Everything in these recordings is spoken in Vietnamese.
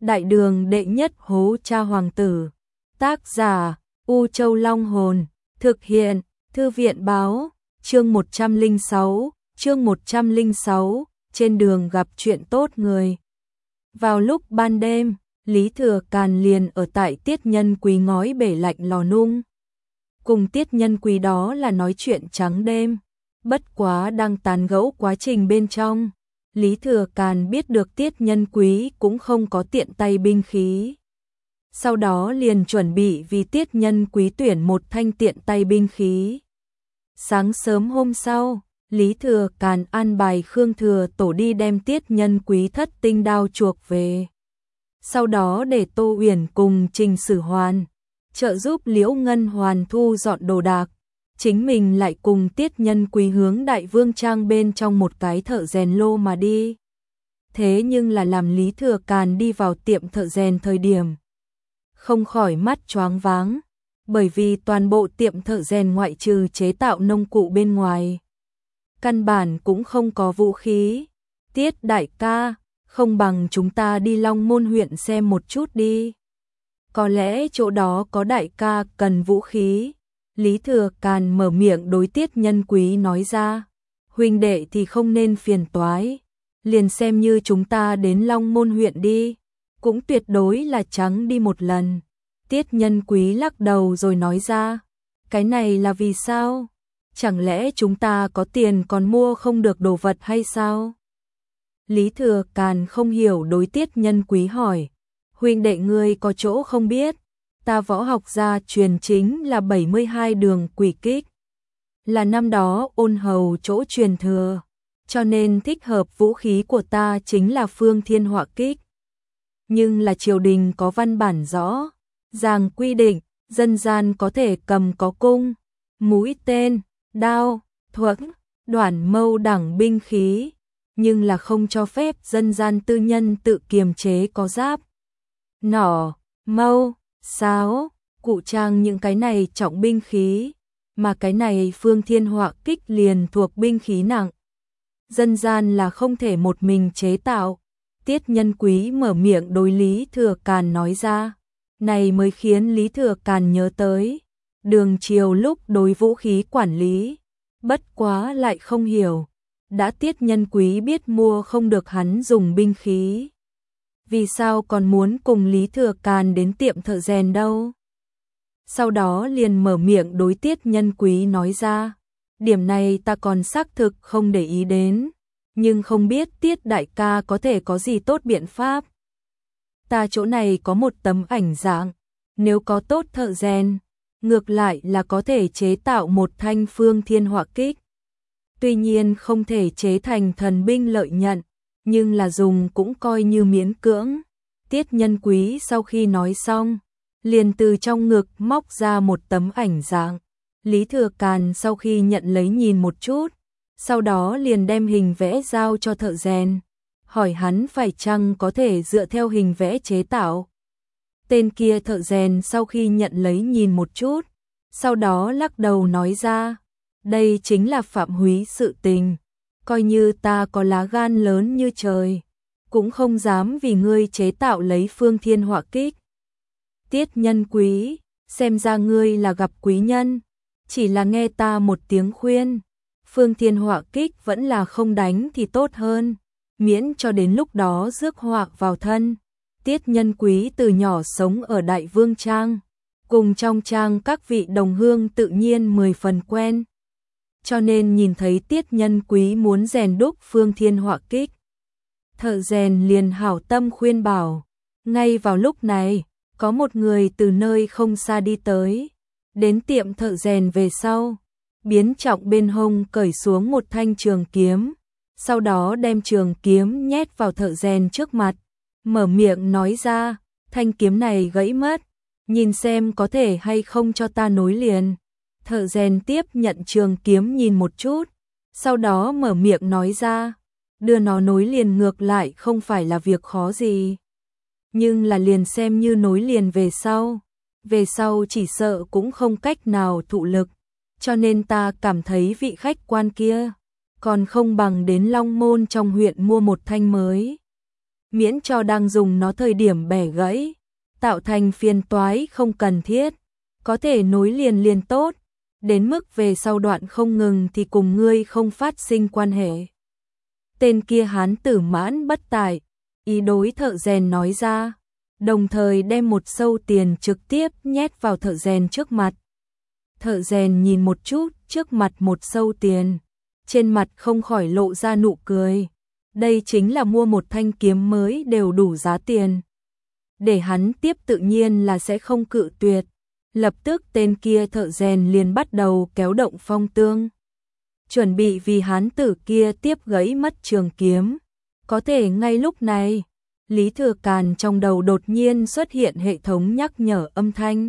Đại đường đệ nhất hố cha hoàng tử. Tác giả U Châu Long Hồn. Thực hiện Thư viện Báo. Chương 106. Trên đường gặp chuyện tốt người. Vào lúc ban đêm, Lý Thừa Càn liền ở tại Tiết Nhân Quý ngói bể lạnh lò nung. Cùng Tiết Nhân Quý đó là nói chuyện trắng đêm. Bất quá đang tán gẫu quá trình bên trong, Lý Thừa Càn biết được Tiết Nhân Quý cũng không có tiện tay binh khí. Sau đó liền chuẩn bị vì Tiết Nhân Quý tuyển một thanh tiện tay binh khí. Sáng sớm hôm sau, Lý Thừa Càn an bài Khương Thừa Tổ đi đem Tiết Nhân Quý thất tinh đao chuộc về. Sau đó để Tô Uyển cùng Trình Sử Hoàn trợ giúp Liễu Ngân Hoàn thu dọn đồ đạc. Chính mình lại cùng Tiết Nhân Quý hướng Đại Vương Trang bên trong một cái thợ rèn lô mà đi. Thế nhưng là làm Lý Thừa Càn đi vào tiệm thợ rèn thời điểm, không khỏi mắt choáng váng, bởi vì toàn bộ tiệm thợ rèn ngoại trừ chế tạo nông cụ bên ngoài, căn bản cũng không có vũ khí. Tiết đại ca, không bằng chúng ta đi Long Môn huyện xem một chút đi. Có lẽ chỗ đó có đại ca cần vũ khí. Lý Thừa Càn mở miệng đối Tiết Nhân Quý nói ra. Huynh đệ thì không nên phiền toái, liền xem như chúng ta đến Long Môn huyện đi, cũng tuyệt đối là trắng đi một lần. Tiết Nhân Quý lắc đầu rồi nói ra. Cái này là vì sao? Chẳng lẽ chúng ta có tiền còn mua không được đồ vật hay sao? Lý Thừa Càn không hiểu đối Tiết Nhân Quý hỏi. Huynh đệ ngươi có chỗ không biết, ta võ học gia truyền chính là 72 đường quỷ kích, là năm đó Ôn Hầu chỗ truyền thừa, cho nên thích hợp vũ khí của ta chính là Phương Thiên Họa kích. Nhưng là triều đình có văn bản rõ ràng quy định, dân gian có thể cầm có cung, mũi tên, đao, thuẫn, đoản mâu đẳng binh khí, nhưng là không cho phép dân gian tư nhân tự kiềm chế có giáp, nỏ, mâu, sáo, cụ trang những cái này trọng binh khí, mà cái này Phương Thiên Họa kích liền thuộc binh khí nặng. Dân gian là không thể một mình chế tạo. Tiết Nhân Quý mở miệng đối Lý Thừa Càn nói ra. Này mới khiến Lý Thừa Càn nhớ tới đường triều lúc đối vũ khí quản lý, bất quá lại không hiểu, đã Tiết Nhân Quý biết mua không được hắn dùng binh khí, vì sao còn muốn cùng Lý Thừa Càn đến tiệm thợ rèn đâu? Sau đó liền mở miệng đối Tiết Nhân Quý nói ra. Điểm này ta còn xác thực không để ý đến, nhưng không biết Tiết đại ca có thể có gì tốt biện pháp. Ta chỗ này có một tấm ảnh dạng, nếu có tốt thợ rèn, ngược lại là có thể chế tạo một thanh Phương Thiên Họa kích. Tuy nhiên không thể chế thành thần binh lợi nhận, nhưng là dùng cũng coi như miễn cưỡng. Tiết Nhân Quý sau khi nói xong, liền từ trong ngực móc ra một tấm ảnh dạng. Lý Thừa Càn sau khi nhận lấy nhìn một chút, sau đó liền đem hình vẽ giao cho thợ rèn, hỏi hắn phải chăng có thể dựa theo hình vẽ chế tạo. Tên kia thợ rèn sau khi nhận lấy nhìn một chút, sau đó lắc đầu nói ra, đây chính là phạm húy sự tình, coi như ta có lá gan lớn như trời, cũng không dám vì ngươi chế tạo lấy Phương Thiên Họa kích. Tiết Nhân Quý, xem ra ngươi là gặp quý nhân, chỉ là nghe ta một tiếng khuyên, Phương Thiên Họa kích vẫn là không đánh thì tốt hơn, miễn cho đến lúc đó rước họa vào thân. Tiết Nhân Quý từ nhỏ sống ở Đại Vương Trang, cùng trong trang các vị đồng hương tự nhiên 10 phần quen, cho nên nhìn thấy Tiết Nhân Quý muốn rèn đúc Phương Thiên Họa kích, thợ rèn liền hảo tâm khuyên bảo. Ngay vào lúc này, có một người từ nơi không xa đi tới, đến tiệm thợ rèn về sau, biến trọng bên hông cởi xuống một thanh trường kiếm, sau đó đem trường kiếm nhét vào thợ rèn trước mặt, mở miệng nói ra, thanh kiếm này gãy mất, nhìn xem có thể hay không cho ta nối liền. Thợ rèn tiếp nhận trường kiếm nhìn một chút, sau đó mở miệng nói ra, đưa nó nối liền ngược lại không phải là việc khó gì, nhưng là liền xem như nối liền về sau chỉ sợ cũng không cách nào thụ lực, cho nên ta cảm thấy vị khách quan kia còn không bằng đến Long Môn trong huyện mua một thanh mới. miễn cho đang dùng nó thời điểm bẻ gãy, tạo thành phiền toái không cần thiết, có thể nối liền tốt, đến mức về sau đoạn không ngừng thì cùng ngươi không phát sinh quan hệ. Tên kia hán tử mãn bất tại, ý đối thợ rèn nói ra, đồng thời đem một sâu tiền trực tiếp nhét vào thợ rèn trước mặt. Thợ rèn nhìn một chút trước mặt một sâu tiền, trên mặt không khỏi lộ ra nụ cười. Đây chính là mua một thanh kiếm mới đều đủ giá tiền. Để hắn tiếp tự nhiên là sẽ không cự tuyệt. Lập tức tên kia thợ rèn liền bắt đầu kéo động phong tương, chuẩn bị vì hán tử kia tiếp gãy mất trường kiếm. Có thể ngay lúc này, Lý Thừa Càn trong đầu đột nhiên xuất hiện hệ thống nhắc nhở âm thanh.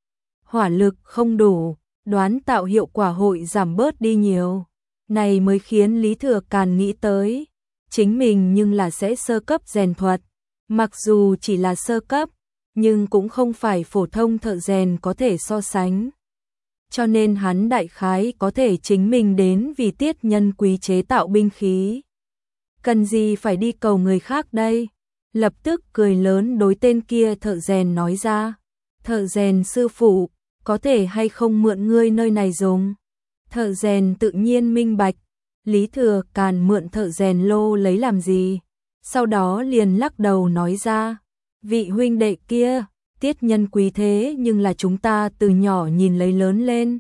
Hỏa lực không đủ, đoán tạo hiệu quả hội giảm bớt đi nhiều. Này mới khiến Lý Thừa Càn nghĩ tới, chính mình nhưng là sẽ sơ cấp rèn thuật. Mặc dù chỉ là sơ cấp, nhưng cũng không phải phổ thông thợ rèn có thể so sánh. Cho nên hắn đại khái có thể chính mình đến vì Tiết Nhân Quý chế tạo binh khí. Cần gì phải đi cầu người khác đây? Lập tức cười lớn đối tên kia thợ rèn nói ra. Thợ rèn sư phụ, có thể hay không mượn ngươi nơi này dùng? Thợ rèn tự nhiên minh bạch, Lý Thừa Càn mượn thợ rèn lô lấy làm gì? Sau đó liền lắc đầu nói ra, vị huynh đệ kia, Tiết Nhân Quý thế nhưng là chúng ta từ nhỏ nhìn lấy lớn lên.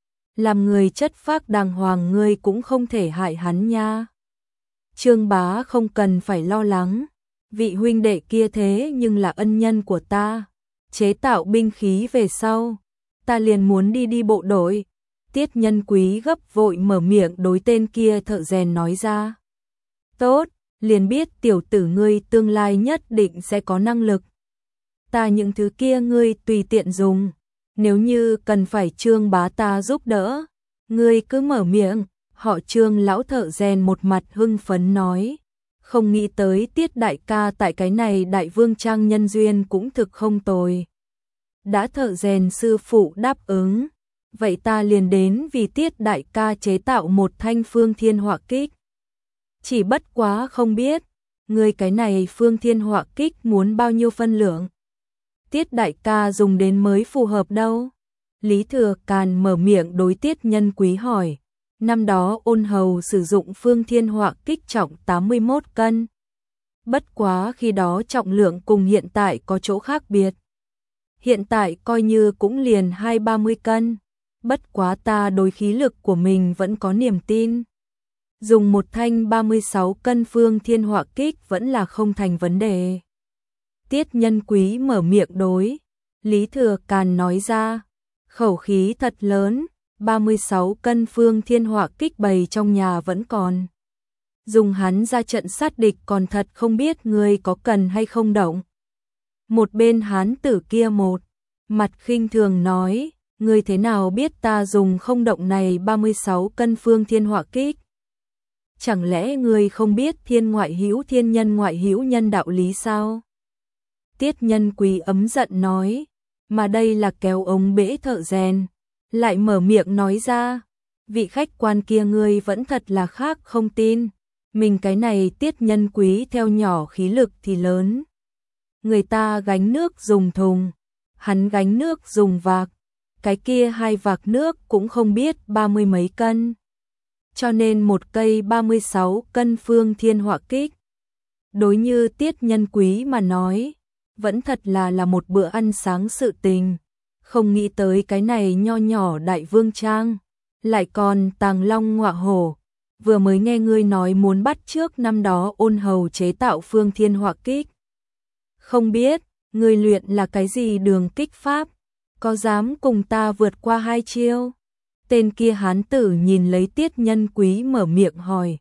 Làm người chất phác đàng hoàng ngươi cũng không thể hại hắn nha. Trương Bá không cần phải lo lắng, vị huynh đệ kia thế nhưng là ân nhân của ta. Chế tạo binh khí về sau, ta liền muốn đi bộ đội. Tiết Nhân Quý gấp vội mở miệng đối tên kia thợ rèn nói ra. Tốt, liền biết tiểu tử ngươi tương lai nhất định sẽ có năng lực. Ta những thứ kia ngươi tùy tiện dùng, nếu như cần phải Trương Bá ta giúp đỡ, ngươi cứ mở miệng. Họ Trương lão thợ rèn một mặt hưng phấn nói, không nghĩ tới Tiết đại ca tại cái này Đại Vương Trang nhân duyên cũng thực không tồi. Đã thợ rèn sư phụ đáp ứng, vậy ta liền đến vì Tiết đại ca chế tạo một thanh Phương Thiên Họa Kích. Chỉ bất quá không biết, người cái này Phương Thiên Họa Kích muốn bao nhiêu phân lượng. Tiết đại ca dùng đến mới phù hợp đâu. Lý Thừa Càn mở miệng đối Tiết Nhân Quý hỏi. Năm đó Ôn Hầu sử dụng Phương Thiên Họa Kích trọng 81 cân. Bất quá khi đó trọng lượng cùng hiện tại có chỗ khác biệt. Hiện tại coi như cũng liền 20-30 cân. Bất quá ta đối khí lực của mình vẫn có niềm tin. Dùng một thanh 36 cân Phương Thiên Họa Kích vẫn là không thành vấn đề. Tiết Nhân Quý mở miệng đối. Lý Thừa Càn nói ra, khẩu khí thật lớn. 36 cân Phương Thiên Họa Kích bày trong nhà vẫn còn. Dùng hắn ra trận sát địch còn thật không biết người có cần hay không động. Một bên hán tử kia một mặt khinh thường nói, ngươi thế nào biết ta dùng không động này 36 cân Phương Thiên Họa Kích? Chẳng lẽ ngươi không biết thiên ngoại hữu thiên nhân ngoại hữu nhân đạo lý sao? Tiết Nhân Quý ấm giận nói, mà đây là kéo ống bể thợ rèn. Lại mở miệng nói ra, vị khách quan kia ngươi vẫn thật là khác không tin, mình cái này Tiết Nhân Quý theo nhỏ khí lực thì lớn. Người ta gánh nước dùng thùng, hắn gánh nước dùng vạc, cái kia hai vạc nước cũng không biết 30 mấy cân. Cho nên một cây 36 cân Phương Thiên Họa Kích. Đối như Tiết Nhân Quý mà nói, vẫn thật là một bữa ăn sáng sự tình. Không nghĩ tới cái này nho nhỏ Đại Vương Trang, lại còn tàng long ngọa hổ. Vừa mới nghe ngươi nói muốn bắt trước năm đó Ôn Hầu chế tạo Phương Thiên Họa Kích. Không biết, ngươi luyện là cái gì đường kích pháp, có dám cùng ta vượt qua hai chiêu? Tên kia hán tử nhìn lấy Tiết Nhân Quý mở miệng hỏi.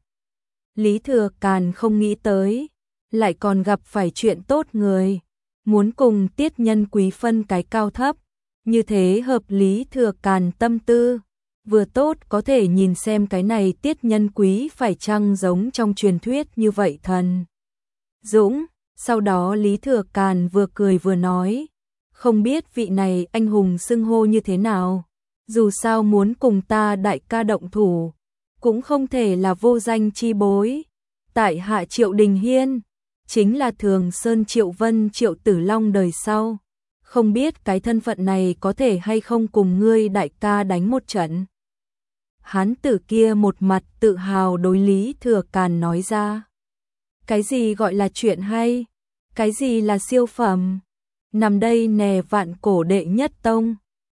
Lý Thừa Càn không nghĩ tới, lại còn gặp phải chuyện tốt người, muốn cùng Tiết Nhân Quý phân cái cao thấp. Như thế hợp Lý Thừa Càn tâm tư, vừa tốt có thể nhìn xem cái này Tiết Nhân Quý phải chăng giống trong truyền thuyết như vậy thần dũng. Sau đó Lý Thừa Càn vừa cười vừa nói, không biết vị này anh hùng xưng hô như thế nào, dù sao muốn cùng ta đại ca động thủ, cũng không thể là vô danh chi bối. Tại hạ Triệu Đình Hiên, chính là Thường Sơn Triệu Vân Triệu Tử Long đời sau. Không biết cái thân phận này có thể hay không cùng ngươi đại ca đánh một trận. Hán tử kia một mặt tự hào đối Lý Thừa Càn nói ra. Cái gì gọi là chuyện hay? Cái gì là siêu phẩm? Nằm đây nè Vạn Cổ đệ nhất tông.